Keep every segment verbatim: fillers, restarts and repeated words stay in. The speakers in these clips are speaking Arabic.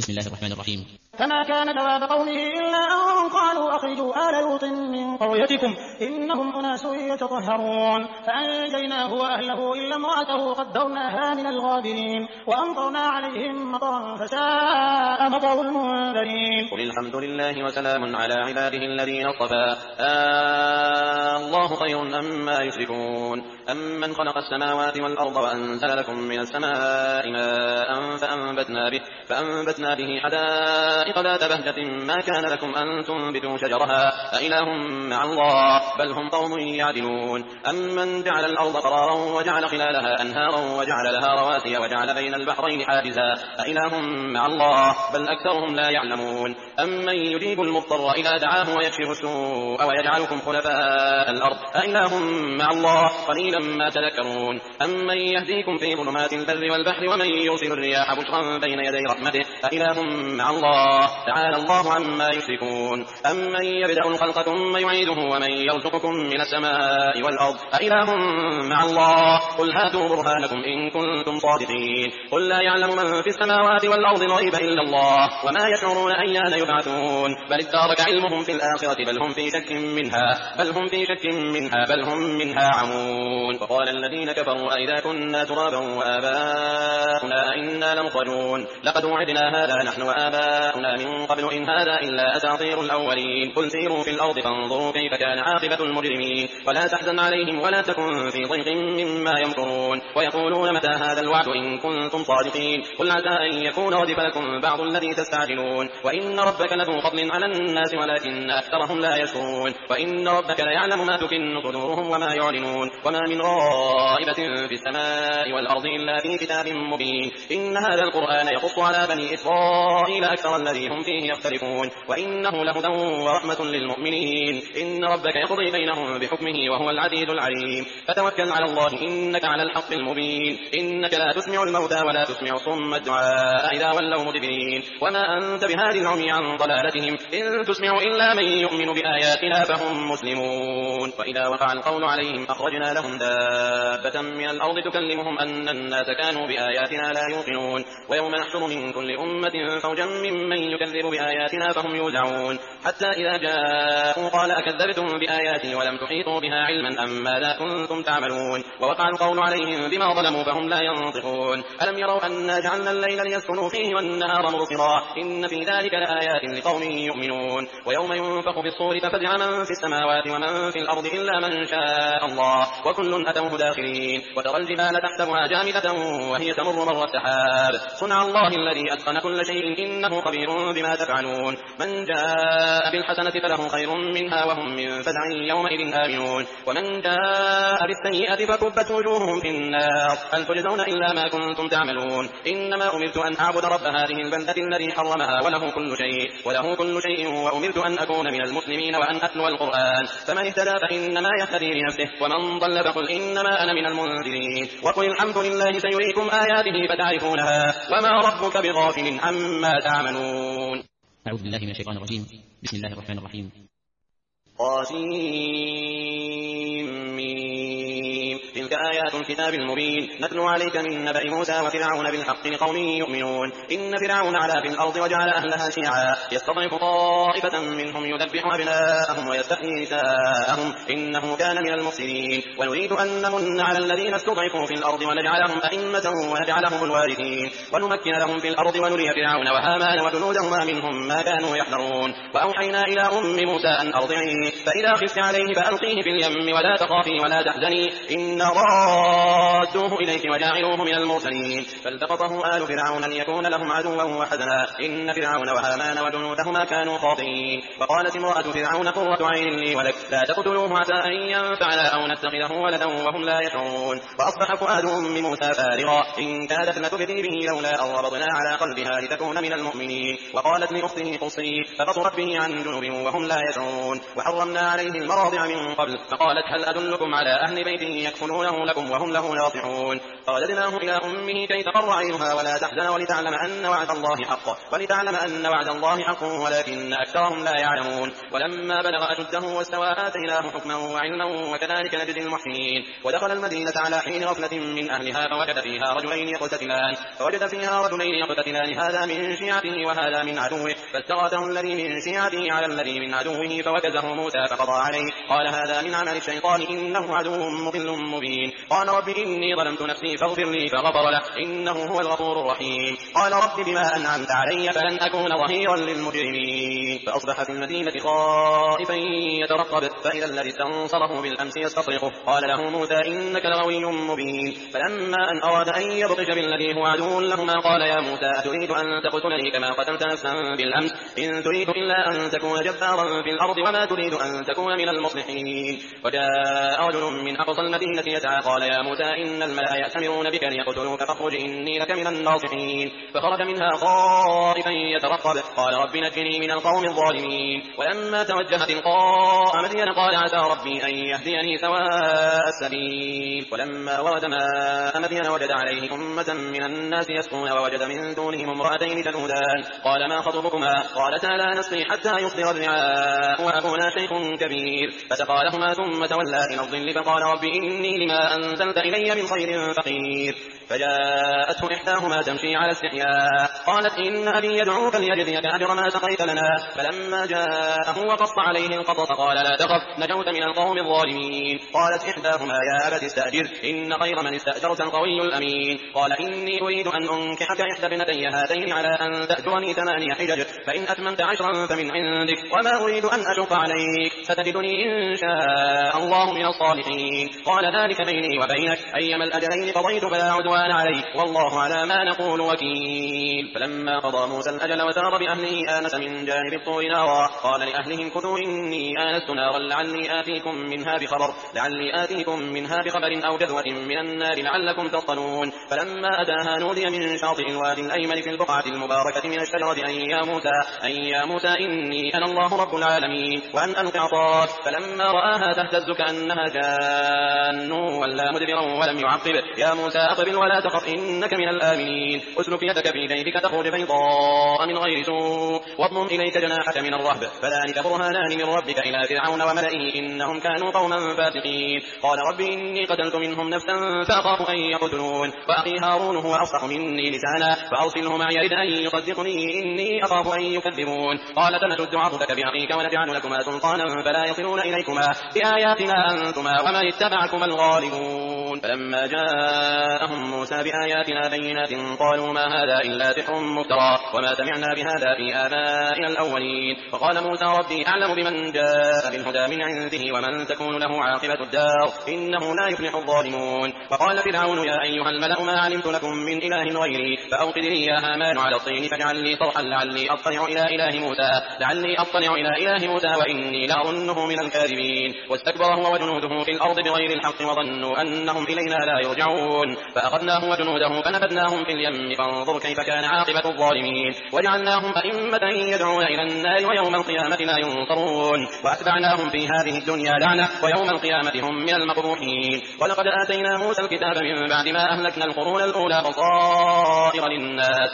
بسم الله الرحمن الرحيم. فما كان جواب قومه إلا أن قالوا أخرجوا آل لوط من قريتكم إنهم أناس يتطهرون فأنجيناه وأهله إلا امرأته قدرناها من الغابرين وأمطرنا عليهم مطرا فساء مطر المنذرين. قل الحمد لله وسلام على عباده الذين اصطفى آه الله خير أما يشركون أمن خلق السماوات والأرض وأنزل لكم من السماء ماء فأنبتنا به, فأنبتنا به حدائق ذات بهجة ما كان لكم أن تنبتوا شجرها أإله مع الله بل هم قوم يعدلون أمن جعل الأرض قرارا وجعل خلالها أنهارا وجعل لها رواسي وجعل بين البحرين حاجزا أإله مع الله بل أكثرهم لا يعلمون أمن يجيب المضطر إذا دعاه ويكشف السوء ويجعلكم خلفاء الأرض أإله مع الله قليلا ما تذكرون أمن يهديكم في ظلمات البر والبحر ومن يرسل الرياح بشرا بين يدي رحمته أإله مع الله تعالى الله عما يشركون أمن يبدأ الخلق ثم يعيده ومن يرزقكم من السماء والأرض أإله مع الله قل هاتوا برهانكم إن كنتم صادقين قل لا يعلم من في السماوات والأرض الغيب إلا الله وما يشعرون أيان يبعثون بل ادارك علمهم في الآخرة بل هم في شك منها بل هم في شك منها بل هم منها عمون. وقال الذين كفروا أئذا كنا ترابا وآباؤنا إنا لمخرجون لقد وعدنا هذا نحن وآباؤنا من قبل إن هذا إلا أساطير الأولين قل سيروا في الأرض فانظروا كيف كان عاقبة المجرمين ولا تحزن عليهم ولا تكن في ضيق مما يمكرون ويقولون متى هذا الوعد إن كنتم صادقين قل عسى أن يكون ردف لكم بعض الذي تستعجلون وإن ربك لذو فضل على الناس ولكن أكثرهم لا يشكرون وإن ربك ليعلم ما تكن صدورهم وما يعلنون وما من غائبة في السماء والأرض إلا في كتاب مبين إن هذا القرآن يقص على بني إسرائيل أكثر الذي هم فيه يختلفون وإنه لهدى ورحمة للمؤمنين إن ربك يقضي بينهم بحكمه وهو العزيز العليم فتوكل على الله إنك على الحق المبين إنك لا تسمع الموتى ولا تسمع صم الدعاء إذا ولوا مدبرين وما أنت بهادي العمي عن ضلالتهم إن تسمع إلا من يؤمن بآياتنا فهم مسلمون. وإذا وقع القول عليهم أخرجنا لهم دابة من الأرض تكلمهم أن الناس كانوا بآياتنا لا يوقنون ويوم نحشر من كل أمة فوجا ممن يكذب بآياتنا فهم يوزعون حتى إذا جاءوا قال أكذبتم بآياتي ولم تحيطوا بها علما أم ماذا كنتم تعملون ووقع القول عليهم بما ظلموا فهم لا ينطقون ألم يروا أنا جعلنا الليل ليسكنوا فيه والنهار مبصرا إن في ذلك لآيات لقوم يؤمنون ويوم ينفخ في الصور ففزع من في السماوات ومن في الأرض إلا من شاء الله وكل أتوه داخلين وترى الجبال تحسبها جامدة وهي تمر مر السحاب صنع الله الذي أتقن كل شيء إنه خبير بما تفعلون من جاء بالحسنة فله خير منها وهم من فزع يومئذ آمنون ومن جاء بالسيئة فكبت وجوههم في النار هل تجزون إلا ما كنتم تعملون إنما أمرت أن أعبد رب هذه البلدة الذي حرمها وله كل شيء وله كل شيء وأمرت أن أكون من المسلمين وأن أتلو القرآن فمن اهتدى فإنما يهتدي لنفسه ومن ضل فقل إنما أنا من المنذرين وقل الحمد لله سيريكم آياته فتعرفونها وما ربك بغافل عما تعملون. أعوذ بالله من الشيطان الرجيم. بسم الله الرحمن الرحيم. قاسم تلك آيات الكتاب المبين نتلو عليك من نبأ موسى وفرعون بالحق لقوم يؤمنون إن فرعون علا في الأرض وجعل أهلها شيعا يستضعف طائفة منهم يذبح أبناءهم ويستحيي نساءهم إنه كان من المفسدين ونريد أن نمن على الذين استضعفوا في الأرض ونجعلهم أئمة ونجعلهم الوارثين ونمكن لهم في الأرض ونري فرعون وهامان وجنودهما منهم ما كانوا يحذرون وأوحينا إلى أم موسى أن أرضعيه فإذا خفت عليه فألقيه في اليم ولا تخافي ولا تحزني إن رادوه إليك وجاعلوه من المرسلين فالتقطه آل فرعون ليكون لهم عدوا وحزنا إن فرعون وهامان وجنودهما كانوا خاطئين وقالت امرأة فرعون قرة عين لي ولك لا تقتلوه عسى أن ينفعنا أو نتخذه ولدا وهم لا يشعرون وأصبح فؤاد أم موسى فارغا إن كادت لتبدي به لولا أن ربطنا على قلبها لتكون من المؤمنين وقالت لأخته قصي فبصرت به عن جنوب وهم لا يشعرون وحرمنا عليه المراضع من قبل فقالت هل أدلكم على أهل بيت يكفلون يبدونه لكم وهم له ناصحون. فرددناه إلى أمه كي تقر عينها ولا تحزن ولتعلم أن وعد الله حق ولتعلم أن وعد الله حق ولكن أكثرهم لا يعلمون. ولما بلغ أشده واستوى آتيناه حكما وعلما وكذلك نجزي المحسنين. ودخل المدينة على حين غفلة من أهلها فوجد فيها رجلين يقتتلان فوجد فيها رجلين يقتتلان هذا من شيعته وهذا من عدوه فاستغاثه الذي من شيعته على الذي من عدوه فوكزه موسى فقضى عليه قال هذا من عمل الشيطان إنه عدو مضل مبين. قال رب إني ظلمت نفسي فاغفر لي فغفر له إنه هو الغفور الرحيم. قال رب بما أنعمت علي فلن أكون ظهيرا للمجرمين. فأصبح في المدينة خائفا يترقب فإذا الذي استنصره بالأمس يستصرخه قال له موسى إنك لغوي مبين. فلما أن أراد أن يبطش بالذي هو عدو لهما قال يا موسى أتريد أن تقتلني كما قتلت نفسا بالأمس إن تريد إلا أن تكون جبارا في الأرض وما تريد أن تكون من المصلحين. وجاء رجل من أقصى المدينة يسعى قال يا موسى إن الملأ يأتمرون بك ليقتلوك فاخرج إني لك من الناصحين. فخرج منها خائفا يترقب قال رب نجني من القوم الظالمين. ولما توجه تلقاء مدين قال عسى ربي أن يهديني سواء السبيل. ولما ورد ماء مدين وجد عليه أمة من الناس يسقون ووجد من دونهم امرأتين تذودان قال ما خطبكما قالتا لا نسقي حتى يصدر الرعاء وأبونا شيخ كبير. فسقى لهما ثم تولى إلى الظل فقال رب إني لما أنزلت إلي من خير فقير. فجاءته إحداهما تمشي على استحياء قالت إن أبي يدعوك ليجزيك أجر ما سقيت لنا. فلما جاءه وقص عليه القصص قال لا تخف نجوت من القوم الظالمين. قالت إحداهما يا أبت استأجر إن خير من استأجرت القوي الأمين. قال إني أريد أن أنكحك إحدى ابنتي هاتين على أن تأجرني ثمانية حجج فإن أتممت عشرا فمن عندك وما أريد أن أشق عليك ستجدني إن شاء الله من الصالحين. قال ذلك بيني وبينك أيما الأجلين قضيت فلا عدوان علي والله على ما نقول وكيل. فلما قضى موسى الأجل وسار بأهله آنس من جانب الطور نارا قال لأهلهم كثوا إني آنست نارا لعلي آتيكم منها بخبر لعلي آتيكم منها بخبر أو جذوة من النار لعلكم تصطلون. فلما أتاها نودي من شاطئ الوادي الأيمن في البقعة المباركة من الشجرة أن يا موسى أن يا موسى إني أنا الله رب العالمين وأن ألق عصاك. فلما رآها تهتز كأنها جان ولا مدبرا ولم يعقب يا موسى أقبل ولا تخف إنك من الآمنين. أسلك يدك في جيبك تخرج بيضاء من غير سوء واضمم إليك جناحك من الرهب فذلك برهانان من ربك إلى فرعون وملئه إنهم كانوا قوما فاسقين. قال رب إني قتلت منهم نفسا فأخاف أن يقتلون وأخي هارون هو أفصح مني لسانا فأرسله معي يرد أن يصدقني إني أخاف أن يكذبون. قال تنشد عضدك بأخيك ونجعل لكما سلطانا فلا يصلون إليكما بآياتنا أنتما ومن اتبعكما الغالبون. فلما جاءهم موسى بآياتنا بينات قالوا ما هذا إلا سحر مفترى وما سمعنا بهذا في آبائنا الأولين. فقال موسى ربي أعلم بمن جاء بالهدى من عنده ومن تكون له عاقبة الدار إنه لا يفلح الظالمون. وقال فرعون يا أيها الملأ ما علمت لكم من إله غيري فأوقد لي يا هامان على الطين فاجعل لي صرحا لعلي أطلع إلى إله موسى لعلي أطلع إلى إله موسى وإني لأظنه من الكاذبين. واستكبر هو وجنوده في الأرض بغير الحق وظنوا أنهم إلينا لا يرجعون. فأخذناه وجنوده فنبذناهم في اليم فانظر كيف كان عاقبة الظالمين. وجعلناهم أئمة يدعون إلى النار ويوم القيامة لا ينصرون. وأتبعناهم في هذه الدنيا لعنة ويوم القيامة هم من المقبوحين. ولقد آتينا موسى الكتاب من بعد ما أهلكنا القرون الأولى بصائر للناس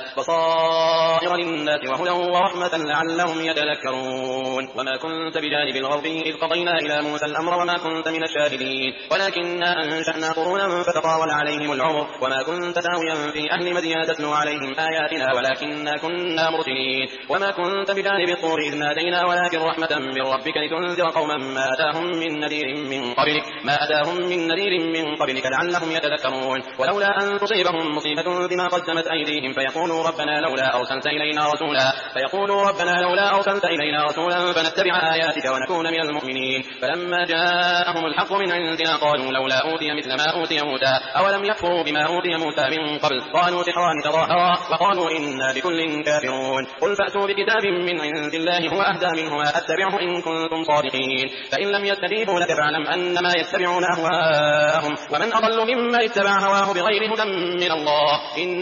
بصائر للناس وهدى ورحمة لعلهم يتذكرون. وما كنت بجانب الغربي إذ قضينا إلى موسى الأمر وما كنت من الشاهدين ولكننا أنشأنا قرونا فتطاول عليهم العمر وما كنت ساويا في أهل مدين تتلو عليهم آياتنا ولكننا كنا مرسلين. وما كنت بجانب الطور إذ نادينا ولكن رحمة من ربك لتنذر قوما ما أتاهم من نذير من قبلك ما أتاهم من نذير من قبلك لعلهم يتذكرون. ولولا أن تصيبهم مصيبة بما قدمت أيديهم فيقولوا ربنا لولا أرسلت إلينا رسولا فيقولوا ربنا لولا أرسلت إلينا رسولا فنتبع آياتك ونكون من المؤمنين. فلما جاءهم الحق من عندنا قالوا لولا أوتي مثل ما أوتي موسى أولم يكفروا بما أوتي موسى من قبل قالوا سحران تظاهرا وقالوا إنا بكل كافرون. قل فأتوا بكتاب من عند الله هو أهدى منهما أتبعه إن كنتم صادقين. فإن لم يستجيبوا لك فاعلم أنما يتبعون أهواءهم ومن أضل ممن اتبع هواه بغير هدى من الله إن الله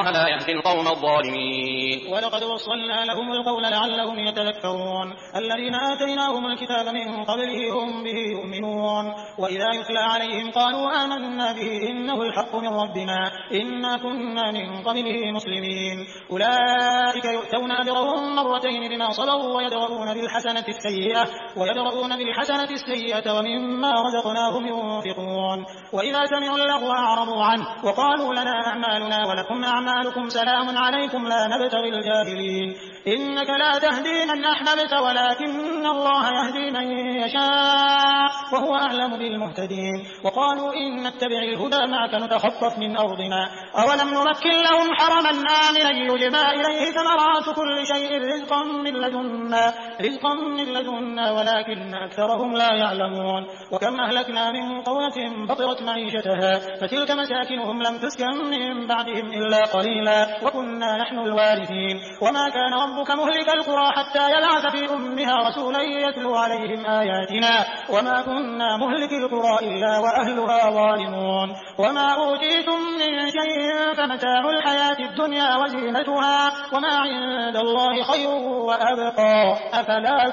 الله لا يهدي القوم الظالمين. ولقد وصلنا لهم القول لعلهم يتذكرون الذين آتيناهم الكتاب من قبله هم به يؤمنون وإذا يتلى عليهم قالوا آمنا به إنه الحق من ربنا إنا كنا من قبله مسلمين أولئك يؤتون أجرهم مرتين بما صبروا ويدرؤون بالحسنة السيئة ويدرؤون بالحسنة السيئة ومما رزقناهم ينفقون وإذا سمعوا اللغو أعرضوا عنه وقالوا لنا أعمالنا ولكم أعمالكم سلام عليكم لا نبتغي الجاهلين إنك لا تهدي من أحببت ولكن الله يهدي من يشاء وهو أعلم بالمهتدين وقالوا إن نتبع الهدى معك نتخطف من أرضنا أولم نمكن لهم حرما آمنا يجبى إليه ثمرات كل شيء رزقا من لدنا رزقا من لدنا ولكن أكثرهم لا يعلمون وكم أهلكنا من قرية بطرت معيشتها فتلك مساكنهم لم تسكن من بعدهم إلا قليلا وكنا نحن الوارثين وما كان ربك مهلك القرى حتى يبعث في أمها رسولا يتلو عليهم آياتنا وما كنا مهلك القرى إلا وأهلها ظالمون وما أوتيتم من شيء فمتاع الحياة الدنيا وزينتها وما عند الله خير وأبقى أفلا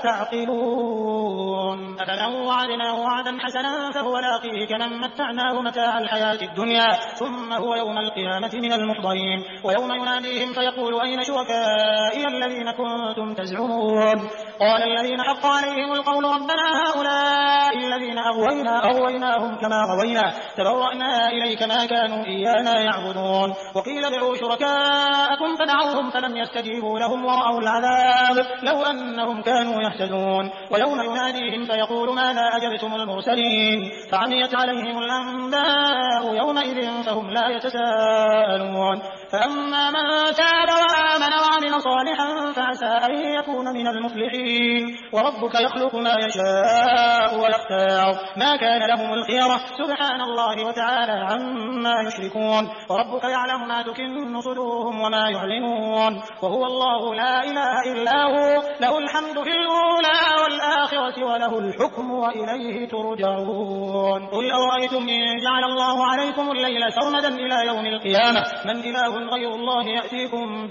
تعقلون أفمن وعدناه وعدا حسنا فهو لاقيه كمن متعناه متاع الحياة الدنيا ثم هو يوم القيامة من المحضرين ويوم يناديهم فيقول أين شركائي الذين كنتم تزعمون قال الذين حق عليهم القول ربنا هؤلاء الذين أغوينا أغويناهم كما غوينا تبرأنا إليك ما كانوا إيانا يعبدون وقيل ادعوا شركاءكم فدعوهم فلم يستجيبوا لهم ورأوا العذاب لو أنهم كانوا يهتدون ويوم يناديهم فيقول ماذا أجبتم المرسلين فعميت عليهم الأنباء يومئذ فهم لا يتساءلون فأما من تاب وآمن وعمل صالحا فعسى أن يكون من المفلحين وربك يخلق ما يشاء ويختار ما كان لهم الخيرة سبحان الله وتعالى عما يشركون وربك يعلم ما تكن صدورهم وما يعلنون وهو الله لا إله إلا هو له الحمد في الأولى والآخرة وله الحكم وإليه ترجعون قل أرأيتم إن جعل الله عليكم الليل سرمدا إلى يوم القيامة من إله غير الله يأتيكم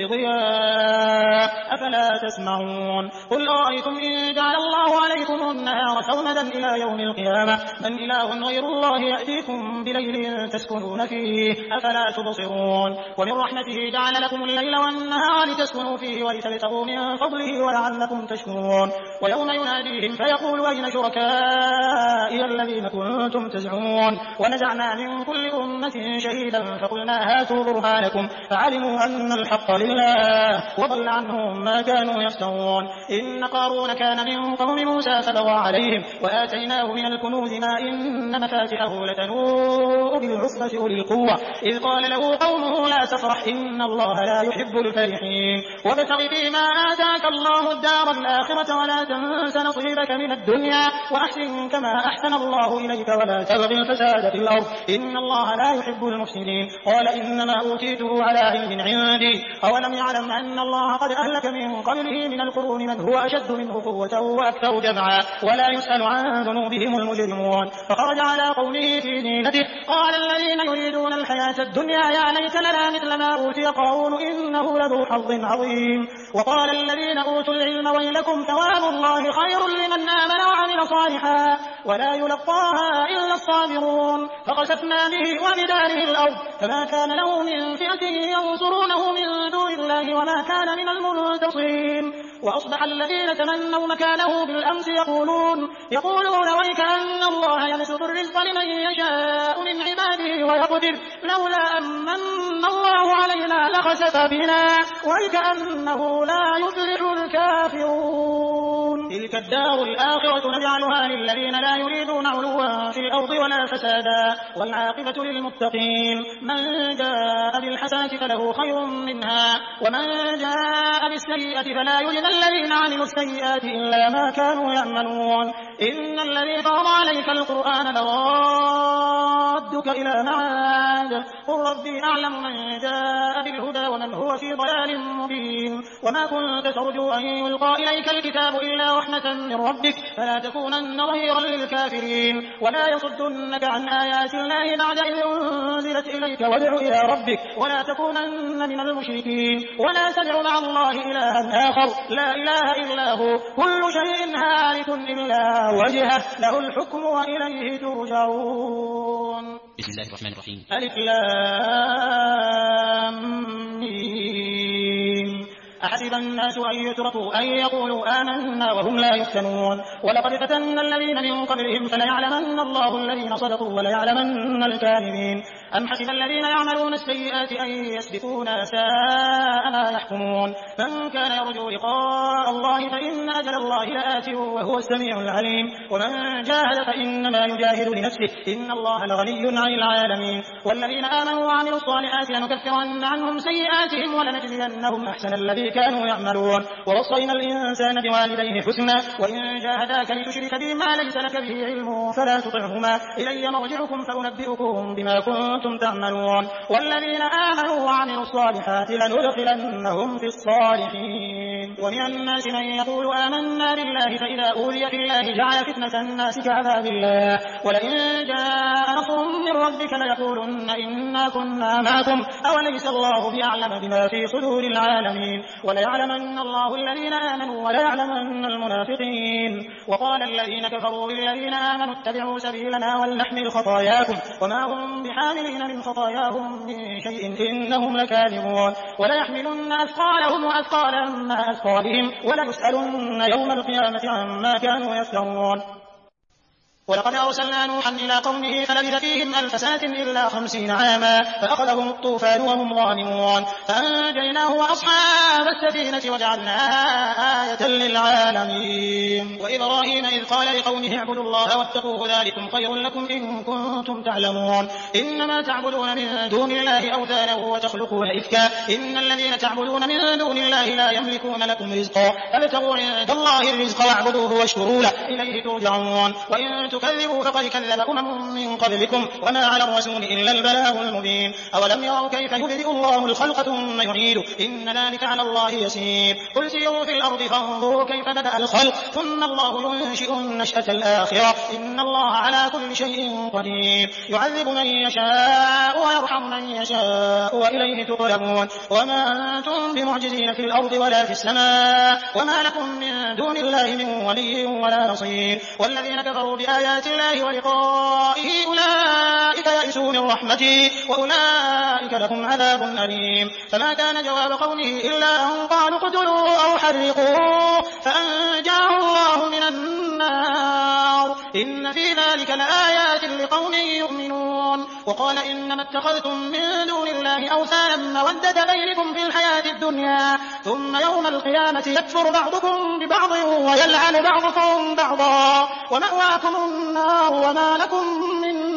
بضياء أفلا تسمعون قل أرأيتم إن جعل الله عليكم النهار سرمدا إلى يوم القيامة من إله غير الله يأتيكم بليل تسكنون فيه أفلا تبصرون ومن رحمته جعل لكم الليل والنهار لتسكنوا فيه ولتبتغوا من فضله ولعلكم تشكرون ويوم يناديهم فيقول أين شركائي الذين كنتم تزعمون ونزعنا من كل أمة شهيدا فقلنا هاتوا برهانكم فعلموا أن الحق لله وضل عنهم ما كانوا يفترون إن قارون كان من قوم موسى فبغى عليهم وآتيناه من الكنوز ما إن مفاتحه لتنوء بالعصبة أولي القوة إذ قال له قومه لا تفرح إن الله لا يحب الفرحين وابتغ فيما آتاك الله الدار الآخرة ولا تنس نصيبك من الدنيا وأحسن كما أحسن الله إليك ولا تبغ الفساد في الأرض إن الله لا يحب المفسدين قال إنما أوتيته على علم عندي أولم يعلم أن الله قد أهلك من قبله من القرون من هو أشد منه قوة وأكثر جمعا ولا يسأل عن ذنوبهم المجرمون فخرج على قومه في زينته قال الذين يريدون الحياة الدنيا يا ليت لنا مثل ما أوتي قارون إنه لذو حظ عظيم وقال الذين أوتوا العلم ويلكم ثواب الله خير لمن آمن وعمل صالحا ولا يلقاها إلا الصابرون فخسفنا به وبداره الأرض فما كان له من فئة ينصرونه من دون الله وما كان من المنتصرين وأصبح الذين تمنوا مكانه بالأمس يقولون يقولون ويك أن الله يبسط الرزق لمن يشاء من عباده ويقدر لولا أمن الله علينا لخسف بنا ويك أنه لا يفلح الكافرون تلك الدار الآخرة نجعلها للذين لا يريدون علوا في الأرض ولا فسادا والعاقبة للمتقين من جاء بالحسنة فله خير منها ومن جاء بالسيئة فلا يجزى الذين عملوا السيئات إلا ما كانوا يعملون إن الذي فرض عليك القرآن لرادك إلى معاد قل ربي أعلم من جاء بالهدى ومن هو في ضلال مبين وما كنت ترجو أن يلقى إليك الكتاب إلا رحمة من ربك فلا تكونن ظهيرا للكافرين ولا يصدنك عن آيات الله بعد إذ أنزلت إليك وادع إلى ربك ولا تكونن من المشركين ولا تدع مع الله إلها آخر لا إله إلا هو كل شيء هالك إلا وجهه له الحكم وإليه ترجعون. بسم الله الرحمن الرحيم. ألف لام ميم. أحسب الناس أن يتركوا أن يقولوا آمنا وهم لا يفتنون ولقد فتنا الذين من قبلهم فليعلمن الله الذين صدقوا وليعلمن الكاذبين. أم حسب الذين يعملون السيئات أن يسبقونا ساء ما يحكمون. من كان يرجو لقاء الله فإن أجل الله لآت وهو السميع العليم ومن جاهد فإنما يجاهد لنفسه إن الله لغني عن العالمين. والذين آمنوا وعملوا الصالحات لنكفرن عنهم سيئاتهم ولنجزينهم أحسن الذي كانوا يعملون. ووصينا الإنسان بوالديه حسنا وإن جاهداك لتشرك بي ما ليس لك به علم فلا تطعهما إلي مرجعكم فأنبئكم بما كنتم تعملون. والذين آمنوا وعملوا الصالحات لندخلنهم في الصالحين. ومن الناس من يقول آمنا بالله فإذا أوذي في الله جعل فتنة الناس كعذاب الله ولئن جاء نصر من ربك ليقولن إنا كنا معكم أوليس الله بأعلم بما في صدور العالمين. وليعلمن الله الذين آمنوا وليعلمن المنافقين. وقال الذين كفروا للذين آمنوا اتبعوا سبيلنا ولنحمل خطاياكم وما هم بحاملين من خطاياهم من شيء إنهم لكاذبون. وليحملن أثقالهم وأثقالا مع أثقالهم وليسألن يوم القيامة عما كانوا يفترون. ولقد أرسلنا نوحا إلى قومه فلبث فيهم ألف سنة إلا خمسين عاما فأخذهم الطوفان وهم ظالمون فأنجيناه وأصحاب السفينة وجعلناها آية للعالمين. وإبراهيم إذ قال لقومه اعبدوا الله واتقوه ذلكم خير لكم إن كنتم تعلمون. إنما تعبدون من دون الله أوثانا وتخلقون إفكا إن الذين تعبدون من دون الله لا يملكون لكم رزقا فابتغوا عند الله الرزق واعبدوه واشكروا له إليه ترجعون. وإن تكذبوا فقد كذب أمم من قبلكم وما على الرسول إلا البلاغ المبين. أولم يروا كيف يبدئ الله الخلق ثم يعيده إن ذلك على الله يسير. قل سيروا في الأرض فانظروا كيف بدأ الخلق ثم الله ينشئ النشأة الآخرة إن الله على كل شيء قدير. يعذب من يشاء ويرحم من يشاء وإليه تقلبون. وما أنتم بمعجزين في الأرض ولا في السماء وما لكم من دون الله من ولي ولا نصير. والذين كفروا بآيات آيات الله ولقائه أولئك يئسوا من رحمتي وأولئك لهم عذاب أليم. فما كان جواب قومه إلا أن قالوا اقتلوا أو حرقوه فأنجاه الله من النار إن في ذلك لآيات لقوم يؤمنون. وقال إنما اتخذتم من دون الله أوثانا مودة بينكم في الحياة الدنيا ثم يوم القيامة يكفر بعضكم ببعض ويلعن بعضكم بعضا ومأواكم النار وما لكم من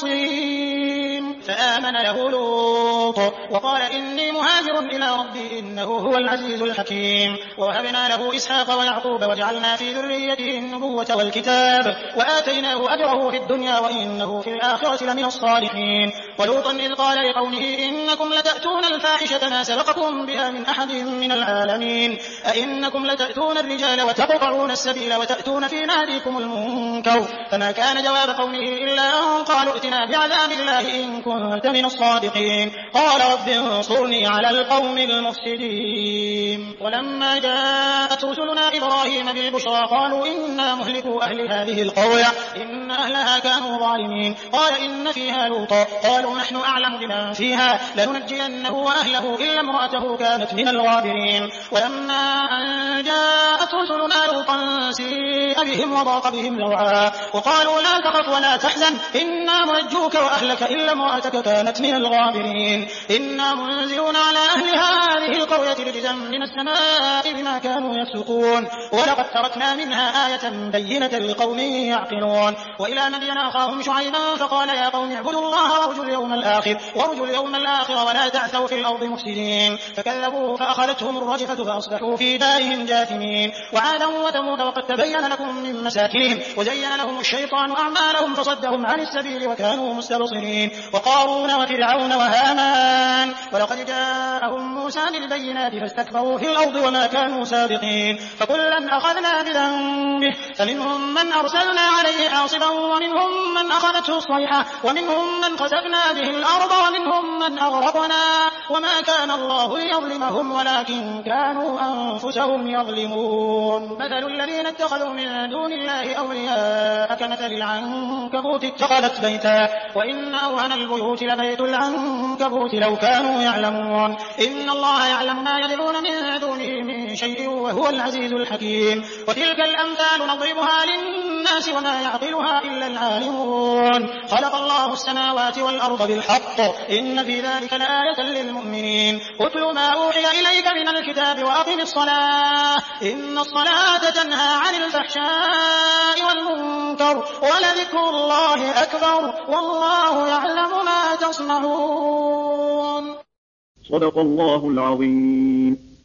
ناصرين. فآمن له لوط وقال إني مهاجر إلى ربي إنه هو العزيز الحكيم. ووهبنا له إسحاق ويعقوب وجعلنا في ذريته النبوة والكتاب وآتيناه أجره في الدنيا وإنه في الآخرة لمن الصالحين. ولوطا إذ قال لقومه إنكم لتأتون الفاحشة ما سبقكم بها من أحد من العالمين أئنكم لتأتون الرجال وتقطعون السبيل وتأتون في ناديكم المنكر. فما كان جواب قومه إلا أن قالوا ائتنا بعذاب الله إن كنت من الصادقين. قال رب انصرني على القوم المفسدين. ولما جاءت رسلنا إبراهيم بالبشرى قالوا إنا مهلكوا أهل هذه القرية إن أهلها كانوا ظالمين. قال إن فيها لوطا قالوا نحن أعلم بمن فيها لننجينه وأهله إلا امرأته كانت من الغابرين. ولما أن جاءت رسلنا لوطا سيء بهم وضاق بهم ذرعا وقالوا لا تخف ولا تحزن إنا منجوك وأهلك إلا امرأتك كانت من الغابرين. إنا منزلون على أهل هذه القرية رجزا من السماء بما كانوا يفسقون. ولقد تركنا منها آية بينة لقوم يعقلون. وإلى مدين أخاهم شعيبا فقال يا قوم اعبدوا الله وارجوا اليوم الآخر وارجوا اليوم الآخر ولا تعثوا في الأرض مفسدين. فكذبوه فأخذتهم الرجفة فأصبحوا في دارهم جاثمين. وعادا وثمود وقد تبين لكم من مساكنهم وزين لهم الشيطان أعمالهم فصدهم عن السبيل وكانوا مستبصرين. وقارون وفرعون وهامان ولقد جاءهم موسى بالبينات فاستكبروا في الأرض وما كانوا سابقين. الفاسقين فكلا أخذنا بذنبه فمنهم من أرسلنا عليه حاصبا ومنهم من أخذته الصيحة ومنهم من خسفنا به الأرض ومنهم من أغرقنا وما كان الله ليظلمهم ولكن كانوا أنفسهم يظلمون مثل الذين اتخذوا من دون الله أولياء كمثل العنكبوت اتخذت بيتا وإن أوهن البيوت لبيت العنكبوت لو كانوا يعلمون إن الله يعلم ما يدعون من دونه من شيء وهو العزيز الحكيم وتلك الأمثال نضربها للناس وما يعقلها إلا العالمون خلق الله السماوات والأرض بالحق إن في ذلك لآية للمؤمنين اتل ما أوحي إليك من الكتاب وأقم الصلاة إن الصلاة تنهى عن الفحشاء والمنكر ولذكر الله أكبر والله يعلم ما تصنعون. صدق الله العظيم.